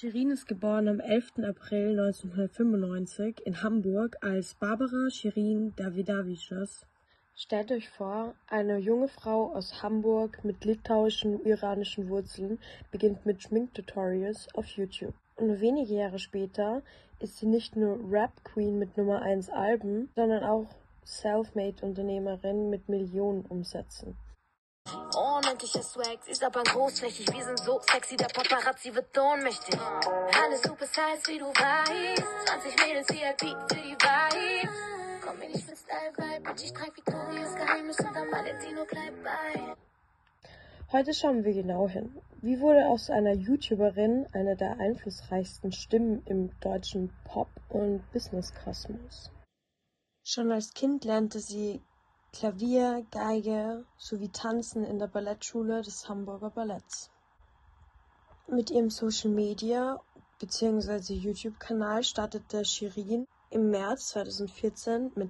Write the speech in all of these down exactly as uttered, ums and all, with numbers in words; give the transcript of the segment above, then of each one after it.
Shirin ist geboren am elften April neunzehnhundertfünfundneunzig in Hamburg als Barbara Shirin Davidavicius. Stellt euch vor, eine junge Frau aus Hamburg mit litauischen und iranischen Wurzeln beginnt mit Schminktutorials auf YouTube. Und nur wenige Jahre später ist sie nicht nur Rap-Queen mit Nummer eins Alben, sondern auch Selfmade-Unternehmerin mit Millionen Umsätzen. Unendlicher Swag, sie ist aber großflächig, wir sind so sexy, der Paparazzi wird ohnmächtig. Alles Superstars, wie du weißt, zwanzig Mädels V I P für die Vibes. Komm mir nicht mit Style-Vibe, Bitch, ich trag Victorias Geheimnis und am Valentino bleib bei. Heute schauen wir genau hin. Wie wurde aus einer YouTuberin eine der einflussreichsten Stimmen im deutschen Pop- und Business-Kosmos? Schon als Kind lernte sie Klavier, Geige sowie Tanzen in der Ballettschule des Hamburger Balletts. Mit ihrem Social Media bzw. YouTube-Kanal startete Shirin im März zweitausendvierzehn mit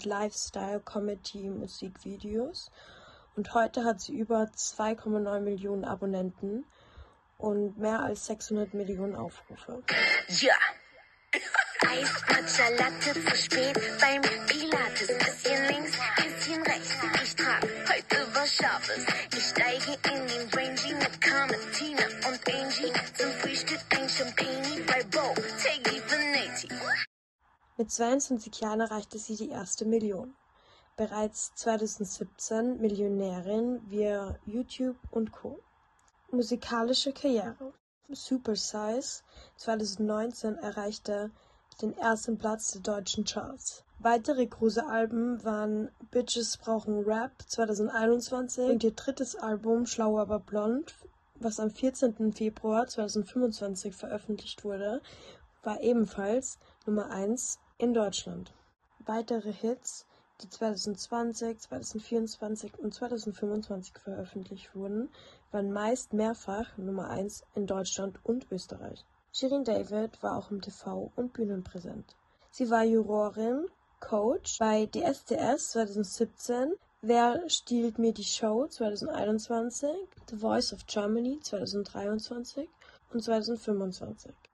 Lifestyle-Comedy-Musikvideos und heute hat sie über zwei Komma neun Millionen Abonnenten und mehr als sechshundert Millionen Aufrufe. Ja! Eis, Matcha, Latte, zu spät beim Pilates. Bisschen links, bisschen rechts. Ich trag heute was Scharfes. Ich steige in den Rangy mit Carmen, Tina und Angie. Zum Frühstück ein Champagne bei Bo, Teggy Veneti. Mit zweiundzwanzig Jahren erreichte sie die erste Million. Bereits zweitausendsiebzehn Millionärin via YouTube und Co. Musikalische Karriere. Supersize zweitausendneunzehn erreichte den ersten Platz der deutschen Charts. Weitere große Alben waren Bitches brauchen Rap zweitausendeinundzwanzig und ihr drittes Album Schlau aber blond, was am vierzehnten Februar zweitausendfünfundzwanzig veröffentlicht wurde, war ebenfalls Nummer eins in Deutschland. Weitere Hits, die zweitausendzwanzig, zweitausendvierundzwanzig und zweitausendfünfundzwanzig veröffentlicht wurden, waren meist mehrfach Nummer eins in Deutschland und Österreich. Shirin David war auch im T V und Bühnen präsent. Sie war Jurorin, Coach bei D S D S zweitausendsiebzehn, Wer stiehlt mir die Show zweitausendeinundzwanzig, The Voice of Germany zweitausenddreiundzwanzig und zweitausendfünfundzwanzig.